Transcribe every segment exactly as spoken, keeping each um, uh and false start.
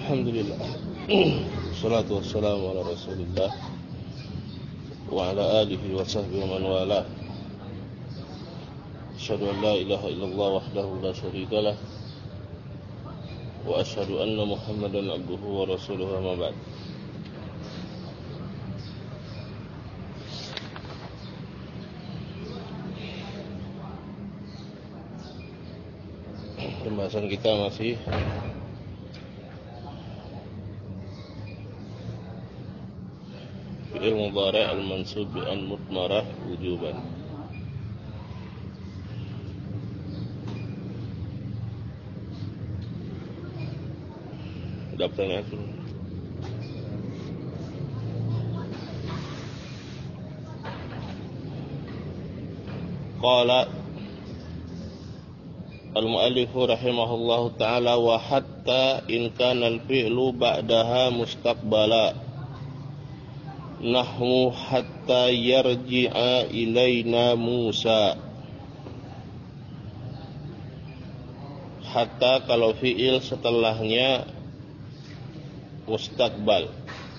Alhamdulillah. Salatu wassalamu ala Rasulillah wa ala alihi wa sahbihi wa man wala. Asyhadu an la ilaha illallah wahdahu la syarika lah wa asyhadu anna Muhammadan abduhu wa rasuluhu, amma ba'd. Pembahasan kita masih fi'il mudhari' al-mansub bi an mudmarah wujuban. Ada pertanyaan? Qala al-mu'allif rahimahullahu ta'ala wa hatta in kana al-fi'lu ba'daha mustaqbala nahwu hatta yarji'a ilaina Musa. Hatta kalau fi'il setelahnya mustaqbal,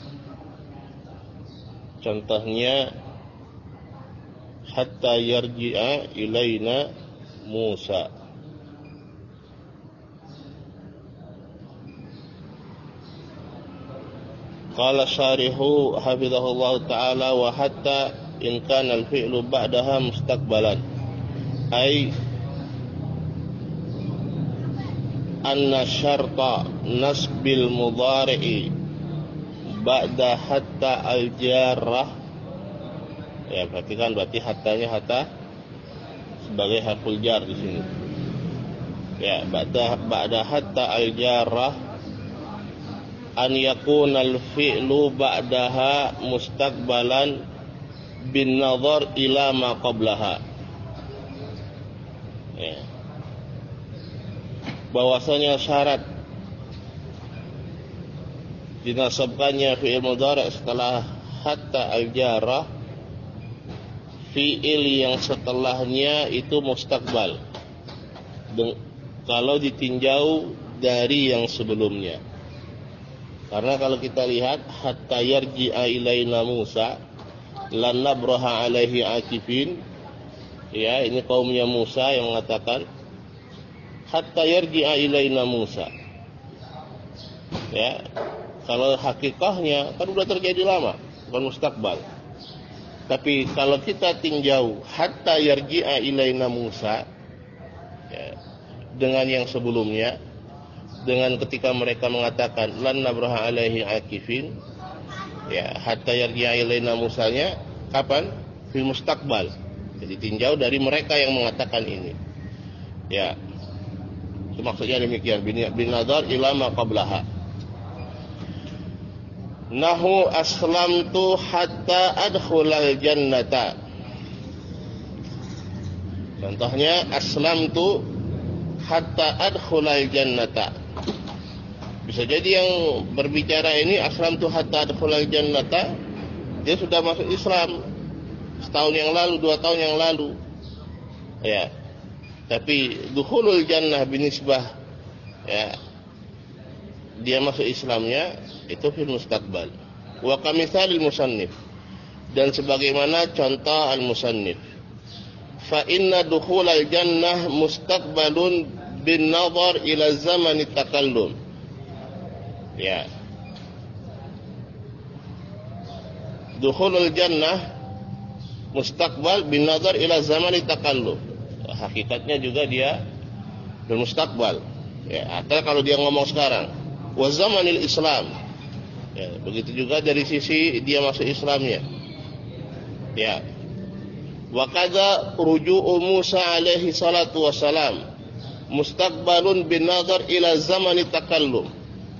contohnya hatta yarji'a ilaina Musa. Qala syarihu hafizahullah ta'ala wa hatta in kana al-fi'lu ba'daha mustaqbalan ay anna syarta nasbil mudhari'i ba'da hatta al-jarrah. Ya, perhatikan berarti hattanya hatta sebagai harful jar di sini. Ya, ba'da ba'da hatta al-jarrah an yakuna al-fi'lu ba'daha mustaqbalan bin nazar ila ma qablaha. Ya. Bahwasanya syarat dinasabkannya fi'il mudhari' setelah hatta al-jarrah, fi'il yang setelahnya itu mustaqbal kalau ditinjau dari yang sebelumnya. Karena kalau kita lihat hatta yarji'a ilaina Musa lan nabraha alaihi akifin, ya, ini kaumnya Musa yang mengatakan hatta yarji'a ilaina Musa. Ya, kalau hakikahnya kan sudah terjadi lama, bukan mustaqbal. Tapi kalau kita tinjau hatta yarji'a ilaina Musa, ya, dengan yang sebelumnya, dengan ketika mereka mengatakan lan nabraha alaihi akifin, ya, hatta yarji'a ilaina Musanya kapan? Fil mustaqbal. Jadi tinjau dari mereka yang mengatakan ini. Ya. Itu maksudnya demikian, bin nazar ila ma qablaha. Nahu aslamtu hatta adkhulal jannata. Contohnya aslamtu hatta adkhulal jannata. Bisa jadi yang berbicara ini aslamtu hatta adkhulal jannata, dia sudah masuk Islam setahun yang lalu, dua tahun yang lalu. Ya. Tapi dukhulul jannah binisbah, ya, dia masuk Islamnya itu fil mustaqbal. Wa kamithalil musannif, dan sebagaimana contoh al-musannif. Fa inna dukhulal jannah mustaqbalun bin nazar ila zamani takallum. Ya. Dukhulul jannah mustaqbal bin nazar ila zamani takallum. Hakikatnya juga dia bermustaqbal. Ya, atau kalau dia ngomong sekarang wa zamanil Islam. Ya, begitu juga dari sisi dia masuk Islamnya. Ya. Wa kadza ruju'u Musa alaihi salatu wassalam mustaqbalun bin nazar ila zamani takallum.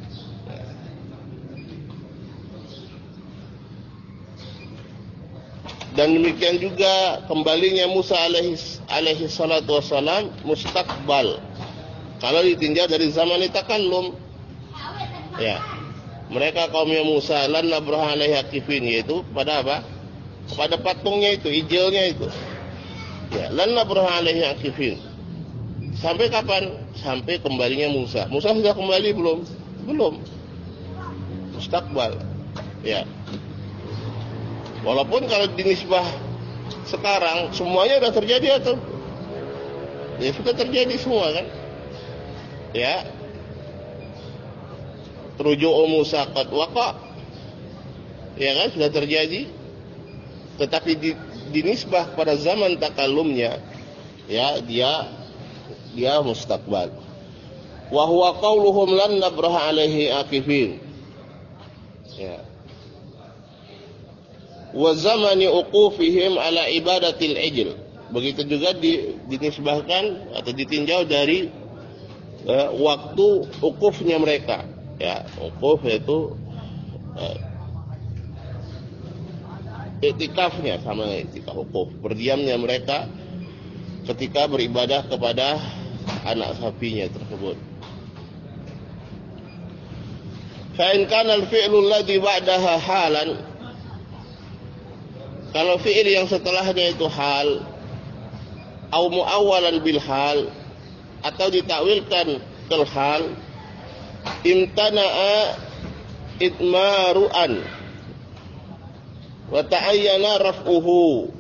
Dan demikian juga kembalinya Musa alaihi, alaihi salatu wassalam mustaqbal kalau ditinjau dari zaman takallum. Ya, mereka kaumnya Musa lan nabraha alaihi akifin, yaitu pada apa? Pada patungnya itu, ijilnya itu. Ya, lan nabraha alaihi akifin. Sampai kapan? Sampai kembalinya Musa. Musa sudah kembali belum? Belum. mustakbal. Ya. Walaupun kalau dinisbah sekarang semuanya sudah terjadi atau ya sudah terjadi semua kan? Ya. Ruju'u Musa qad waqa. Ya kan sudah terjadi. Tetapi di, dinisbah pada zaman takallumnya ya dia dia mustakbal. Wa huwa qauluhum lan nabraha alaihi akifin. Ya. Wa zamani uqufihim ala ibadatil ijl. Begitu juga di, dinisbahkan atau ditinjau dari uh, waktu uqufnya mereka. Ya, uquf itu uh, iktikafnya sama iktikaf uquf, berdiamnya mereka ketika beribadah kepada anak sapinya tersebut. Fa in kana al-fi'lu alladhi ba'daha halan, kalau fi'il yang setelahnya itu hal au muawwalan bil hal atau ditakwilkan kal hal, imtana'a idmaru'an wa ta'ayyana raf'uhu,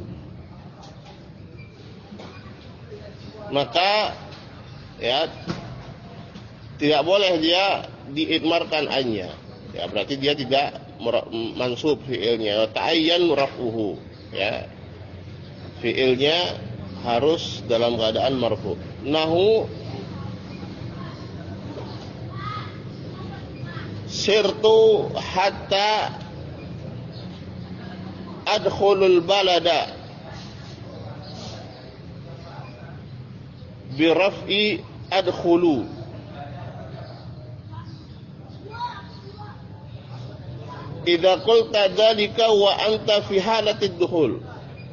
maka ya tidak boleh dia diidmarkan annya, ya berarti dia tidak mansub fiilnya. Wa ta'ayyan raf'uhu, ya fiilnya harus dalam keadaan marfu. Nahu sirtu hatta adkhulul balada biraf'i adkhulu. Idza qulta dzalika wa anta fi halatid dukhul,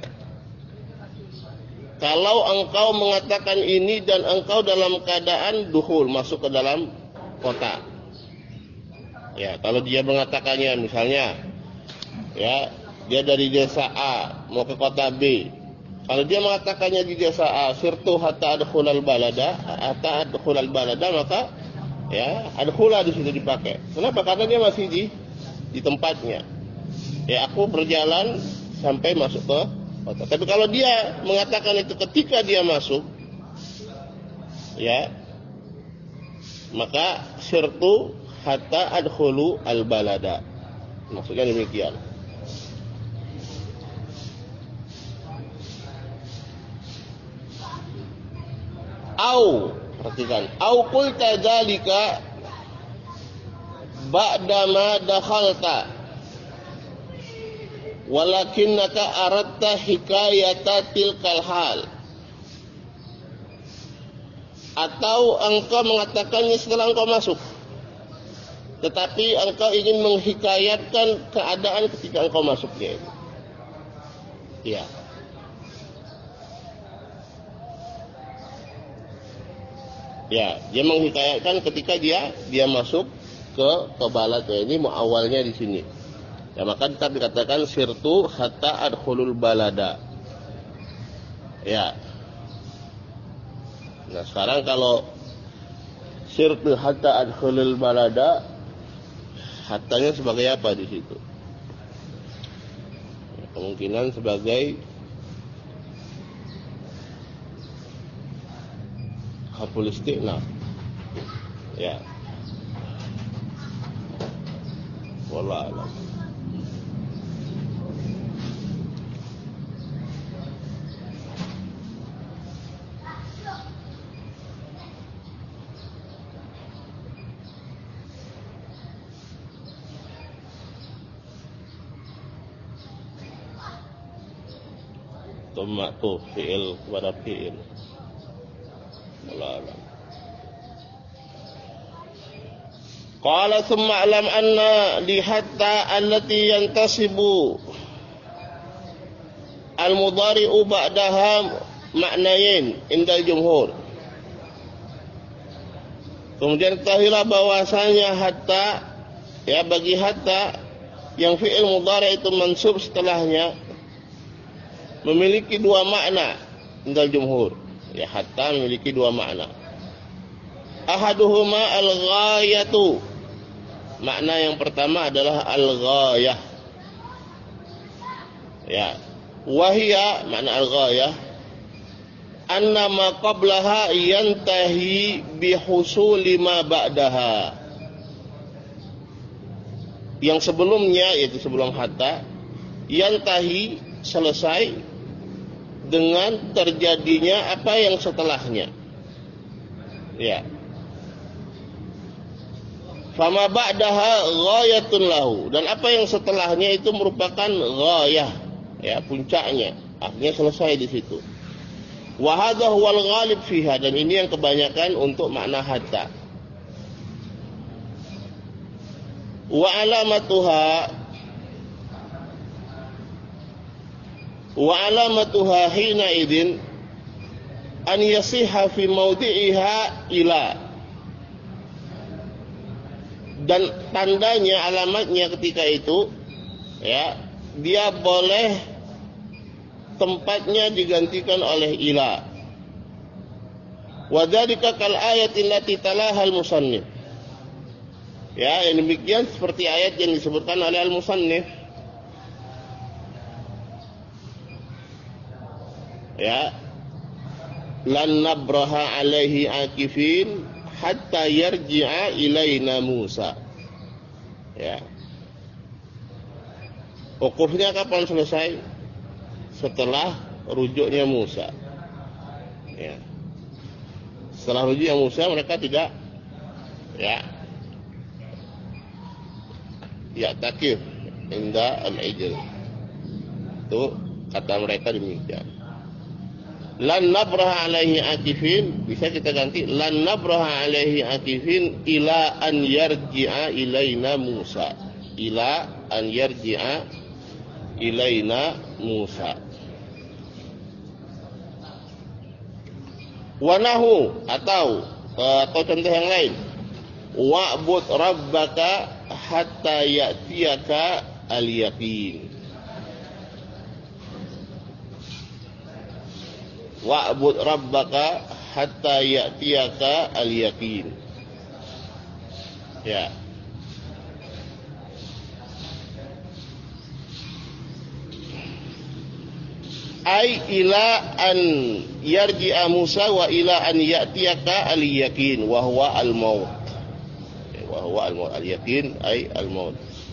kalau engkau mengatakan ini dan engkau dalam keadaan dukhul, masuk ke dalam kota. Ya, kalau dia mengatakannya misalnya ya, dia dari desa A mau ke kota B. Kalau dia mengatakannya di desa A, sirtu hatta adkhulal balada, hatta adkhulal balada, maka ya adkhula di situ dipakai. Kenapa? Karena dia masih di di tempatnya. Ya, aku berjalan sampai masuk ke kota. Tapi kalau dia mengatakan itu ketika dia masuk, ya, maka sirtu hatta adkhulu al balada. Maksudnya demikian. Au, perhatikan, au qulta dzalika ba'dama dakhalta walakinnaka aradta hikayata tilkal hal, atau engkau mengatakannya setelah engkau masuk tetapi engkau ingin menghikayatkan keadaan ketika engkau masuknya itu. Ya. Ya, dia menghikayatkan ketika dia dia masuk ke ke balad, ya, ini muawalnya di sini. Ya, maka tetap dikatakan sirtu hatta adkhulul balada. Ya. Nah, sekarang kalau sirtu hatta adkhulul balada, hatanya sebagai apa di situ? Ya, kemungkinan sebagai harful isti'naf. Ya. Wallahu a'lam. Tumma tu fi'il kepada fi'il. Wallahu a'lam. Qala thumma alam anna li hatta allati yantasibu al-mudhari'u ba'daha ma'nayin indal jumhur. Kemudian ketahuilah bahwasanya hatta, ya, bagi hatta yang fi'il mudhari' itu mansub setelahnya memiliki dua makna indal jumhur. Ya, hatta memiliki dua makna. Ahaduhuma al-ghayatu, Makna yang pertama adalah al-ghayah. Ya. Wahia makna al-ghayah anna ma qablaha yantahi bihusuli ma ba'daha. Yang sebelumnya, yaitu sebelum hatta, yantahi, selesai dengan terjadinya apa yang setelahnya. Ya. Fama ba'daha ghayatun lahu, dan apa yang setelahnya itu merupakan ghayah, ya, puncaknya. Akhirnya selesai di situ. Wa hadha huwal ghalib fiha, dan ini yang kebanyakan untuk makna hatta. Wa alamatuha wa alamatuha hina idin an yasiha fi mawdi'iha ila, dan tandanya, alamatnya ketika itu, ya, dia boleh tempatnya digantikan oleh ila. Wa dzalika kal ayati allati talaha al-musannif. Ya, yang demikian seperti ayat yang disebutkan oleh al-musannif. Ya. Lan nabraha alaihi akifin hatta yarji'a ilaina Musa. Ya. Wukufnya kapan selesai? Setelah rujuknya Musa. Ya. Setelah rujuknya Musa mereka tidak, ya, ya takif inda al-ijl. Itu kata mereka demikian. Lan nabraha alaihi akifin, bisa kita ganti lan nabraha alaihi akifin ila an yarji'a ilaina Musa. Ila an yarji'a ilaina Musa. Wanahu, atau atau contoh yang lain, wa'bud rabbaka hatta ya'tiyaka al-yaqin. Wa'bud rabbaka hatta ya'tiyaka al-yaqin. Ya. Ai ila an yarji'a Musa wa ila an ya'tiyaka al-yaqin wa huwa al-maut. Wa huwa al-maut, al-yaqin ai al-maut.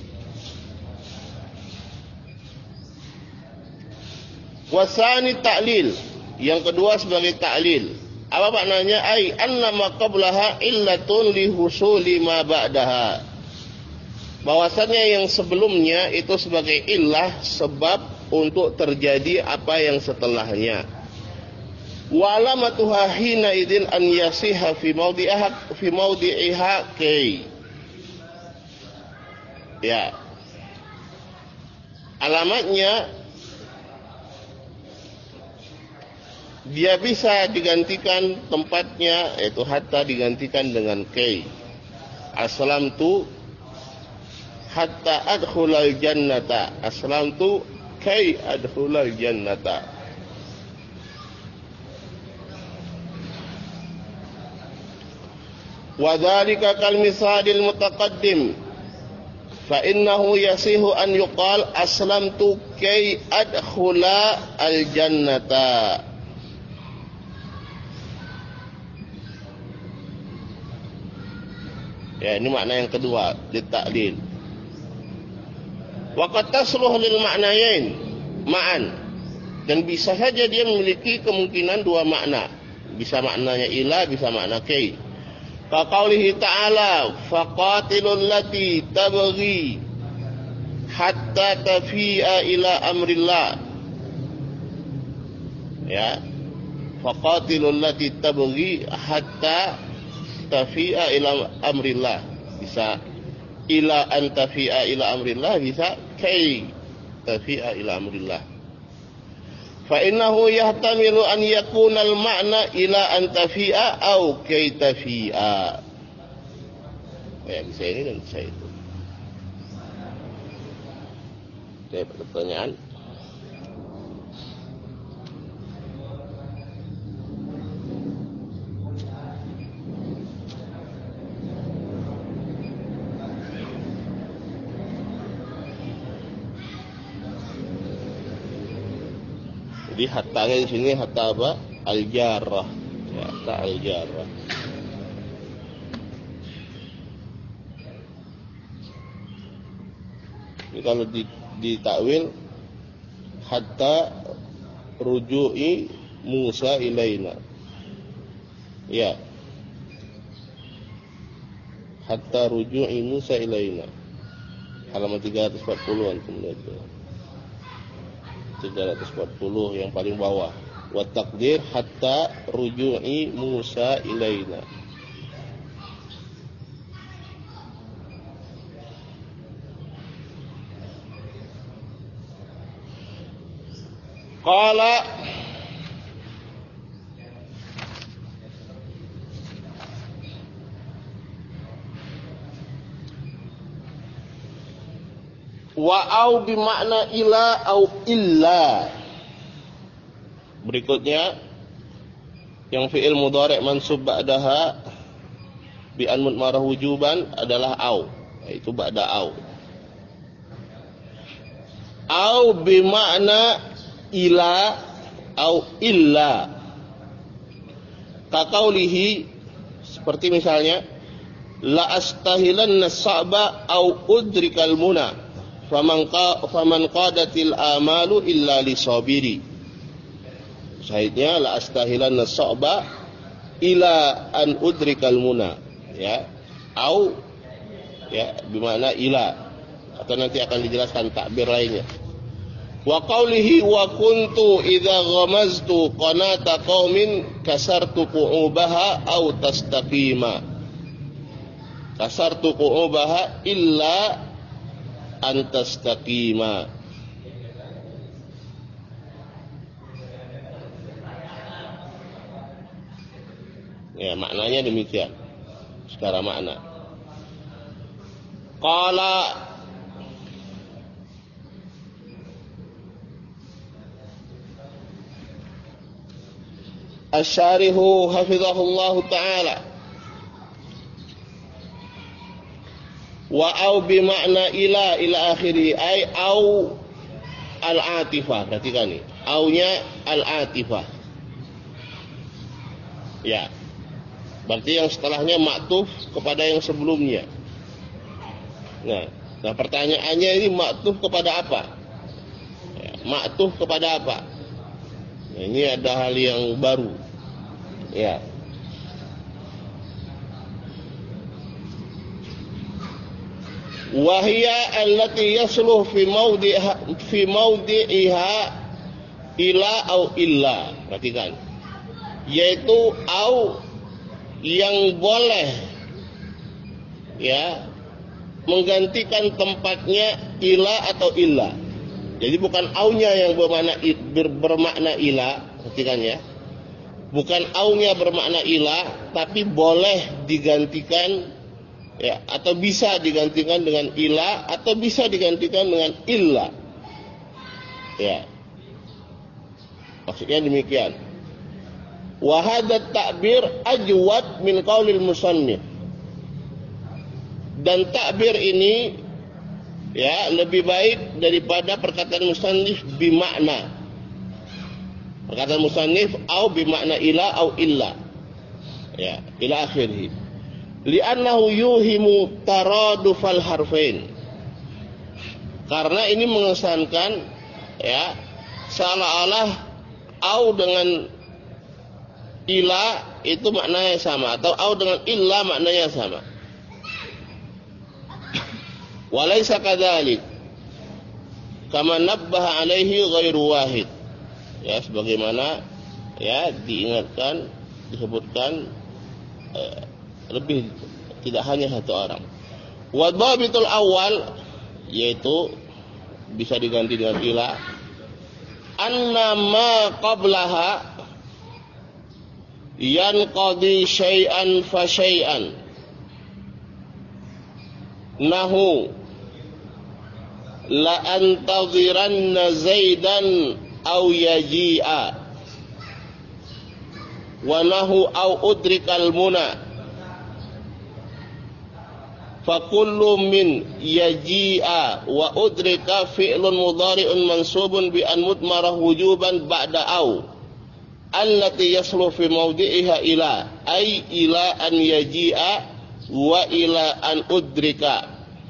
Wasani ta'lil, yang kedua sebagai ta'lil. Apa maknanya? Ai anna ma qablaha illatun li husuli ma ba'daha. Bahwasannya yang sebelumnya itu sebagai illah, sebab untuk terjadi apa yang setelahnya. Wa alamatuha hina idin an yasiha fi mawdi'iha fi mawdi'iha kay. Ya. Alamatnya dia bisa digantikan tempatnya, yaitu hatta digantikan dengan kay. Aslamtu hatta adkhulal jannata. Aslamtu kay adkhulal jannata. Wa dzalika kal misalil mutaqaddim, fa innahu yasihu an yuqal aslamtu kay adkhula al jannata. Ya, ini makna yang kedua, litta'lil. Wa qad tasluh lil ma'nayain ma'an, dan bisa saja dia memiliki kemungkinan dua makna. Bisa maknanya ila, bisa makna kay. Ka qaulihi ta'ala faqatilul lati tabghi hatta tafi'a ila amrillah. Ya, faqatilul lati tabghi hatta tafi'a ila amrillah. Bisa ila an tafi'a ila amrillah, bisa kay tafi'a ila amrillah. Fa innahu yahtamilu an yakuna al-ma'na ila an tafi'a au kay tafi'a. Ya, bisa ini dan bisa itu. Oke, pertanyaan. Jadi hatta di sini hatta apa? Al-jarrah. Ya, hatta al-jarrah. Ini kalau di, di takwil hatta ruju'i Musa ilaina. Ya. Hatta ruju'i Musa ilaina. Halaman tiga ratus empat puluh antum lihat. tiga ratus empat puluh yang paling bawah. Wa taqdir hatta ruju'i Musa ilaina. Qala wa au bimakna ila au illa. Berikutnya yang fi'il mudhari' mansub ba'daha bi an mudmarah wujuban adalah au, yaitu ba'da au. Au bimakna ila au illa. Kaqaulihi, seperti misalnya la astahilanna sa'ba au udrikal muna faman qa faman qadatil amalu illa lisabiri. Sahihnya la astahilanna sa'ba ila an udrikal muna, ya, au ya bermakna ila, atau nanti akan dijelaskan takbir lainnya. Wa qawlihi wa kuntu idza ghamaztu qanata qaumin kasartu qu'ubaha aw tastaqima. Kasartu qu'ubaha illa an tastaqima. Ya, maknanya demikian. Secara makna. Qala Asy-syarihu hafizahullahu ta'ala wa au bimakna ila ila akhiri ay au al-atifah. Perhatikan nih, aunya al-atifah, ya, berarti yang setelahnya maktuf kepada yang sebelumnya. Nah, nah pertanyaannya ini maktuf kepada apa? Ya, maktuf kepada apa? Nah, ini ada hal yang baru. Ya. Wahia allati yasluh fi mawdi'iha fi mawdi'iha ila au illa. Perhatikan. Yaitu au yang boleh, ya, menggantikan tempatnya ila atau illa. Jadi bukan aunya yang bermakna bermakna ila, perhatikan ya. Bukan aunya bermakna ila, tapi boleh digantikan, ya, atau bisa digantikan dengan ila atau bisa digantikan dengan illa. Ya. Maksudnya demikian. Wa hadha ta'bir ajwad min qaulil musannif. Dan takbir ini, ya, lebih baik daripada perkataan musannif bimakna. Perkataan musannif au bimakna ila au illa, ya, ila akhirih. Li'annahu yuhimu taradufal harfain. Karena ini mengesankan, ya, seolah-olah au dengan ila itu maknanya sama, atau au dengan illa maknanya sama. Walaysa kadzalik kama nabbaha alaihi ghairu wahid. Ya, sebagaimana, ya, diingatkan, disebutkan eh, lebih, tidak hanya satu orang. Wa dhabitul awal, yaitu bisa diganti dengan ila, anna ma qablaha yanqadi syai'an fa syai'an. Nahu la antadhiranna zaidan au yaji'a wa nahu au udrikal muna. Fakullu min yaji'a wa udrika fi'lun mudhari'un mansubun bi an mudmarah wujuban ba'da au allati yaslu fi mawdi'iha ila ay ila an yaji'a wa ila an udrika.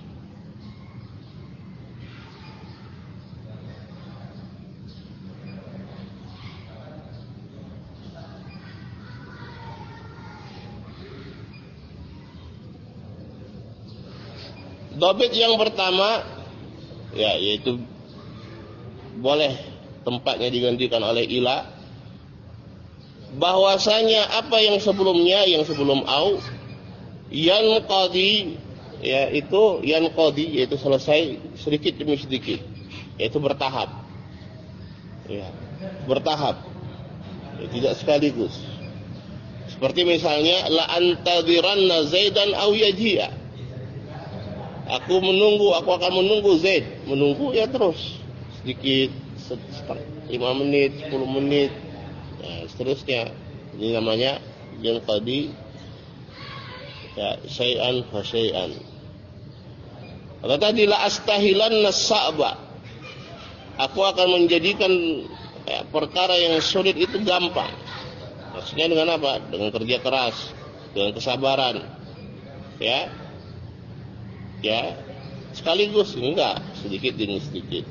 Dobit yang pertama, ya, yaitu boleh tempatnya digantikan oleh ila, bahwasanya apa yang sebelumnya, yang sebelum au, yanqadi, ya, itu yanqadi, yaitu selesai sedikit demi sedikit, yaitu bertahap, ya, bertahap, ya, tidak sekaligus. Seperti misalnya la antadiranna Zaidan au yaji'a. Aku menunggu, aku akan menunggu Zaid. Menunggu ya terus, sedikit, lima menit, sepuluh menit, ya, seterusnya. Ini namanya yang tadi, ya, syai'an fa syai'an. Kata tadi la astahilanna sa'ba. Aku akan menjadikan, ya, perkara yang sulit itu gampang. Maksudnya dengan apa? Dengan kerja keras, dengan kesabaran, ya. Ya, sekaligus enggak, sedikit demi sedikit.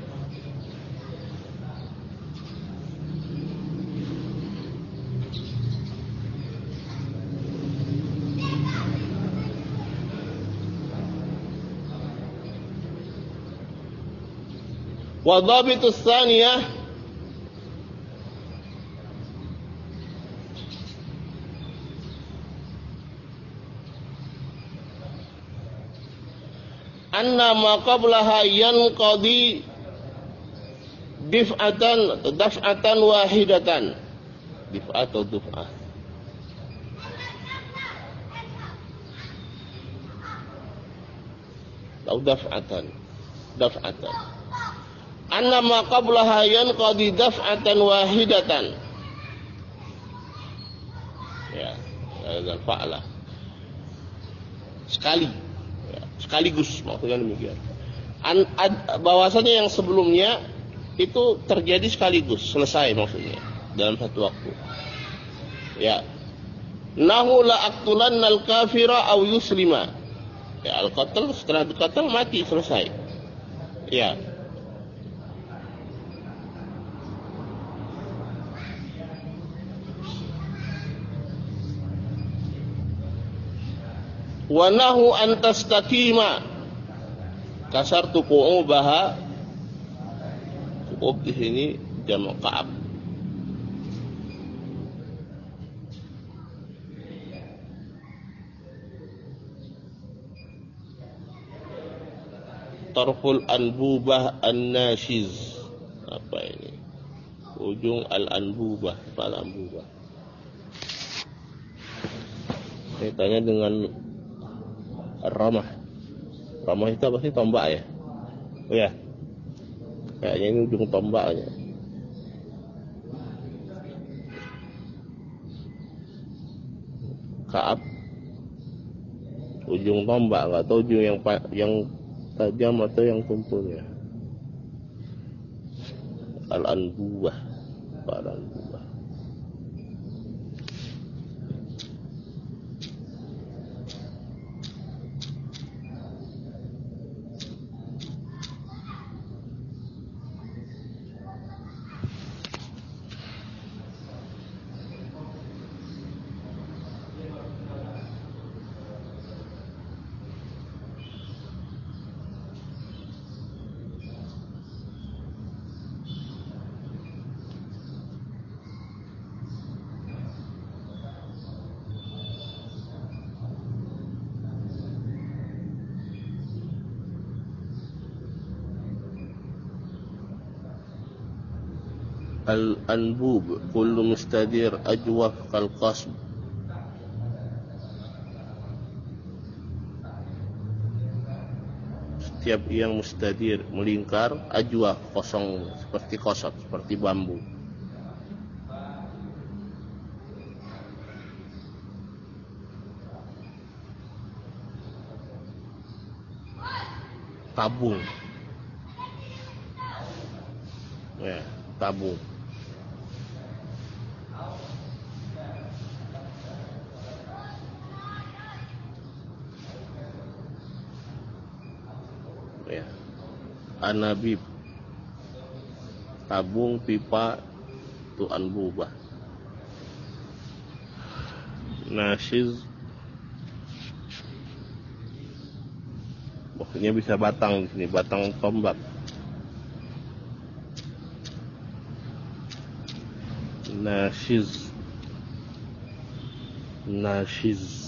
Wa dhabitus tsaniyah anna ma qablaha yanqadi dif'atan daf'atan wahidatan. Dif'at atau duf'ah, atau daf'atan, daf'atan. Anna ma qablaha yanqadi daf'atan wahidatan. Ya, dan fa'ala. Sekali, sekaligus, maksudnya demikian. An, ad, bahwasanya yang sebelumnya itu terjadi sekaligus, selesai maksudnya dalam satu waktu. Ya, nahu la aqtulanna al-kafira aw yuslima. Ya, al-qatl, setelah di-qatl mati, selesai. Ya. Wa nahu an tastaqima kasartu qu'ubaha. Qu'ub di sini jamak ka'ab. Tarful anbubah an-nashiz. Apa ini? Ujung al-anbubah, al-anbubah. Saya tanya dengan ramah. Ramah itu apa sih? Tombak ya? Oh ya. Kayaknya ini ujung tombaknya. Ka'ab. Ujung tombak, enggak tahu ujung yang yang tajam atau yang tumpulnya. Al-anbubah. Al-anbubah. Al-anbub kullu mustadir ajwaf kal qasb. Setiap yang mustadir, melingkar, ajwaf, kosong, seperti kosot, seperti bambu. tabung. Ya, tabung. Ya. Anabib, tabung, pipa, itu anbubah. Nashiz, maksudnya bisa batang di sini, batang tombak. Nashiz, nashiz.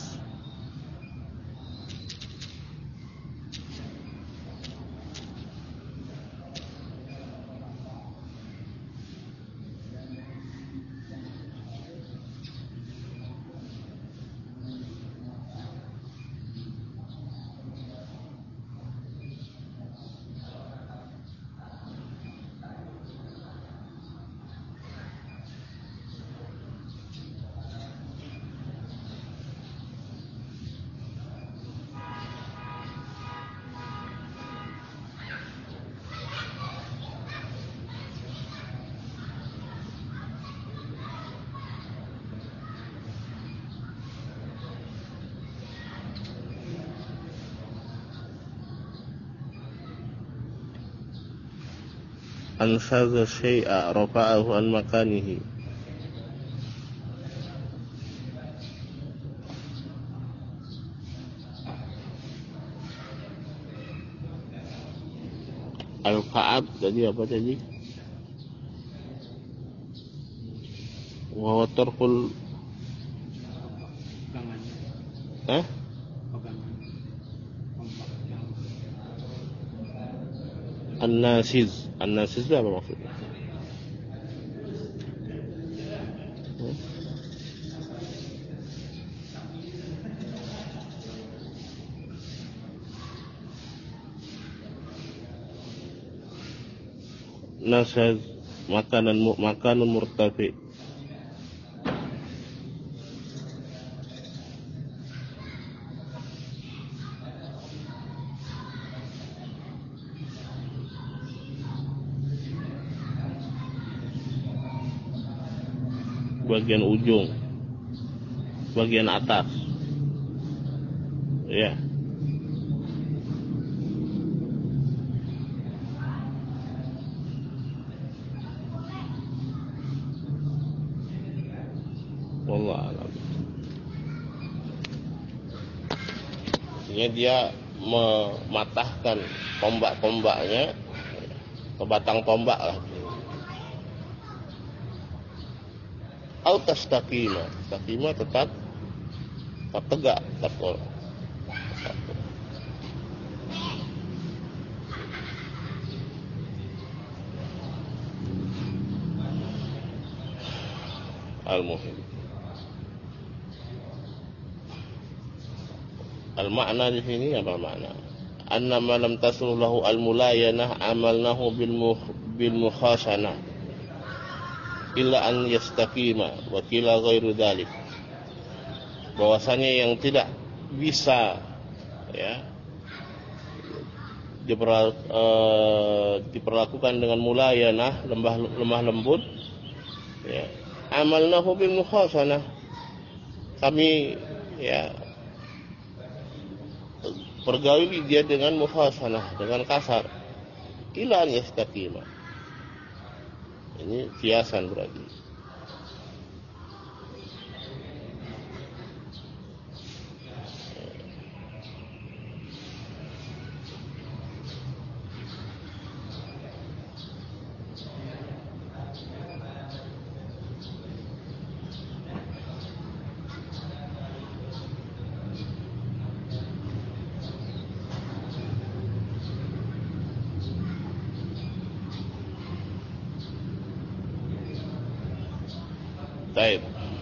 Ansaza syai'a rafa'ahu an makanihi. Al-Ka'ab tadi apa tadi? Wa tarkul Eh? An-nasiz. An-nasiz itu apa maksudnya? Hmm? Nasiz makanan makanan murtafi. Bagian ujung, bagian atas, ya. Wallah alam. Artinya dia mematahkan tombak-tombaknya ke batang tombak lah. Au tastaqima, tastaqima tetap tetap tegak, tetap kokoh. Al-muhim. Al-makna di sini apa makna? Anna ma lam taslu lahu al-mulayanah amalnahu bil bil mukhasanah illa an yastaqima wa kila ghairu dzalik. Bahwasanya yang tidak bisa ya diper, uh, diperlakukan dengan mulayanah, lemah lemah lembut ya, amalnahu bil mukhasanah, kami ya pergauli dia dengan mukhasanah, dengan kasar, illa an yastaqima. Ini kiasan berarti. Baik.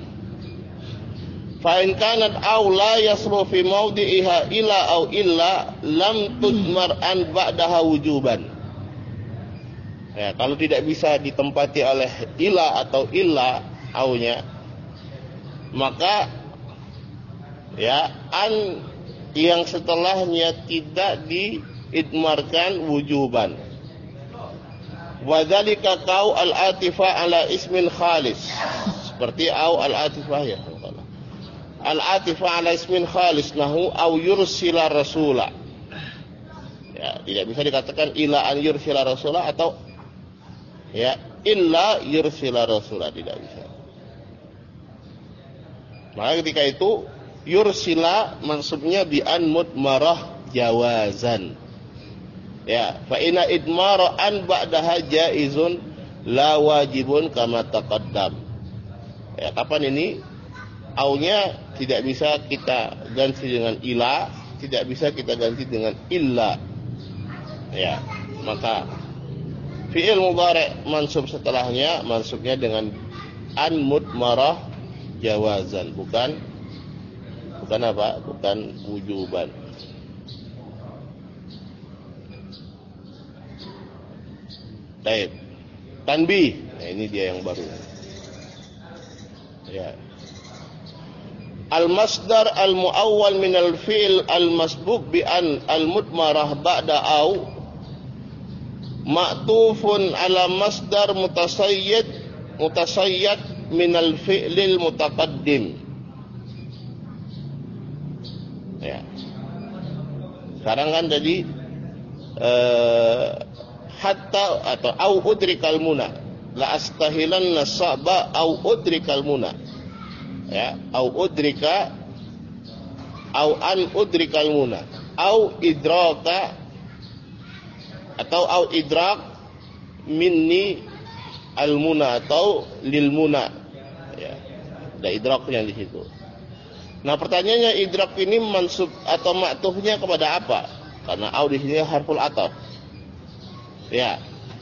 Fa in kanat aw la yasru fi mawdi'iha illa aw illa lam tudmar an ba'daha wujuban. Ya, kalau tidak bisa ditempati oleh ila atau illa aunya, maka ya an yang setelahnya tidak di idmarkan wujuban. Wadzalika kau al-atifah ala ismin khalis. Seperti au al-atifah ya. Al-atifah ala ismin khalis nahu au yursila rasula. Ya, tidak bisa dikatakan ila an yursila rasula atau ya illa yursila rasula, tidak bisa. Maka ketika itu yursila maksudnya bi an mudmarah jawazan. Ya, fa inna idmara an ba'daha jaizun la wajibun kama taqaddam. Ya, kapan ini? Aunya tidak bisa kita ganti dengan ila, tidak bisa kita ganti dengan illa. Ya, maka fi'il mudhari' mansub setelahnya mansubnya dengan an mudmarah jawazan, bukan bukan apa? Bukan wujuban. Baik. Tanbih. Nah, ini dia yang baru. Ya. Al-masdar al-muawwal min al-fi'l al-masbuq bi an al-mudmarah ba'da au ma'tufun ala masdar mutasayyid mutasayyad min al-fi'lil mutaqaddim. Ya. Sekarang kan tadi eh, hatta atau au udrikal muna la astahilanna sa'ba au udrikal muna, ya, au udrika au an udrikal muna au idraka atau au idrak minni al muna atau lil muna, ya, ada idraknya di situ. Nah, pertanyaannya idrak ini mansub atau ma'tufnya kepada apa? Karena au di sini harful ataf. Ya.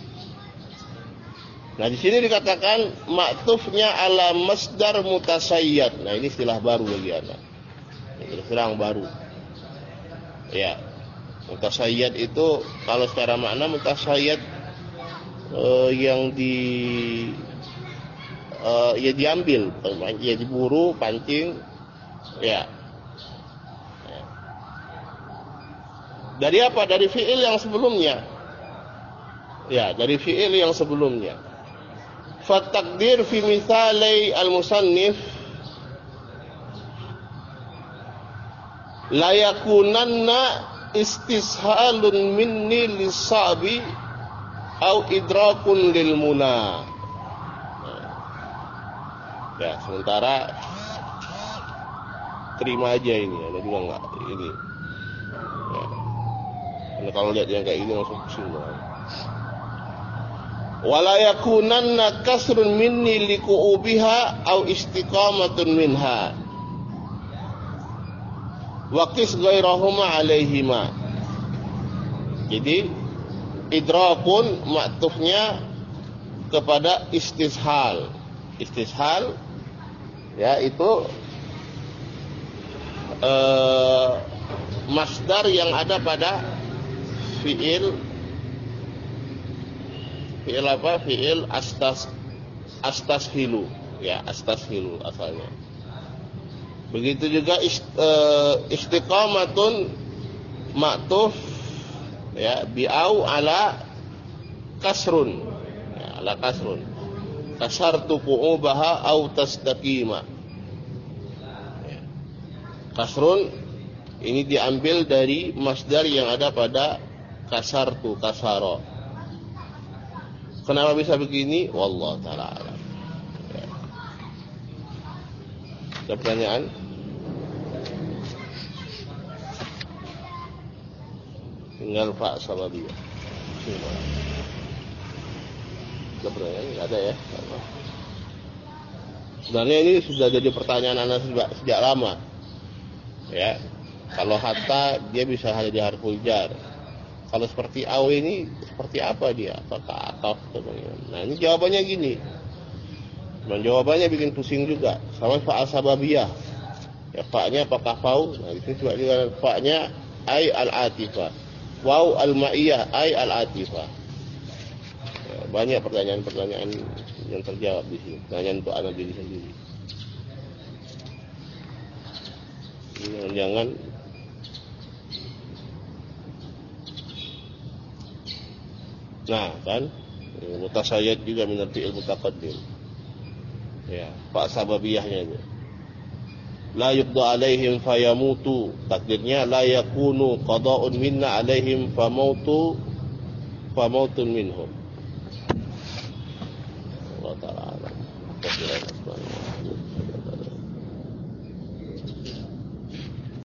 Nah, di sini dikatakan ma'tufnya ala masdar mutasayyad. Nah, ini istilah baru bagi Anda. Ini terang baru. Ya. Mutasayyad itu kalau secara makna mutasayyad eh, yang di eh, ya diambil, ya diburu, pancing, ya. Ya. Dari apa? Dari fi'il yang sebelumnya. Ya, dari fi'il yang sebelumnya. Fatakdir fi mithalai al-musannif la yakunanna istishalun minni lis-sabi au idrakun lil muna. Ya, sementara terima aja ini, ada juga enggak ini. Ya. Nah, kalau lihat yang kayak ini langsung pusing banget. Wala yakunanna kasrun minni liqu'ubiha au istiqamatun minha wa qis ghairahuma alaihima. Jadi idrakun ma'tufnya kepada istishal. Istishal ya itu eh, masdar yang ada pada fi'il fi'il apa? Fi'il astas astashilu, ya, astashilu asalnya. Begitu juga ist, uh, istiqamatun ma'tuf ya bi'au ala kasrun. Ya, ala kasrun. Kasartu qu'ubaha au tastaqima. Ya. Kasrun ini diambil dari masdar yang ada pada kasartu, kasaro. Kenapa bisa begini? Wallahu ta'ala alam. Ya. Ada pertanyaan? Tinggal Pak Salabiyah. Ada pertanyaan? Tidak ada ya? Sebenarnya ini sudah jadi pertanyaan anak sejak, sejak lama. Ya. Kalau hatta dia bisa hanya di harful jar. Kalau seperti aw ini seperti apa dia? Apakah ataf? Nah, ini jawabannya gini. Dan jawabannya bikin pusing juga. Sama fa'al sababiyah. Ya, fa'nya apakah fa'u? Nah, itu coba juga fa'nya ay al-atifah. Waw al-ma'iyah ay al-atifah. Ya, banyak pertanyaan-pertanyaan yang terjawab di sini. Pertanyaan untuk anak diri sendiri. Jangan Nah, kan? Mutasayyid juga min al-fi'il mutaqaddim. Ya, pak sababiyahnya itu. La yuqda alaihim fayamutu. Takdirnya la yakunu qada'un minna alaihim famautu famautun minhum. Allah Ta'ala.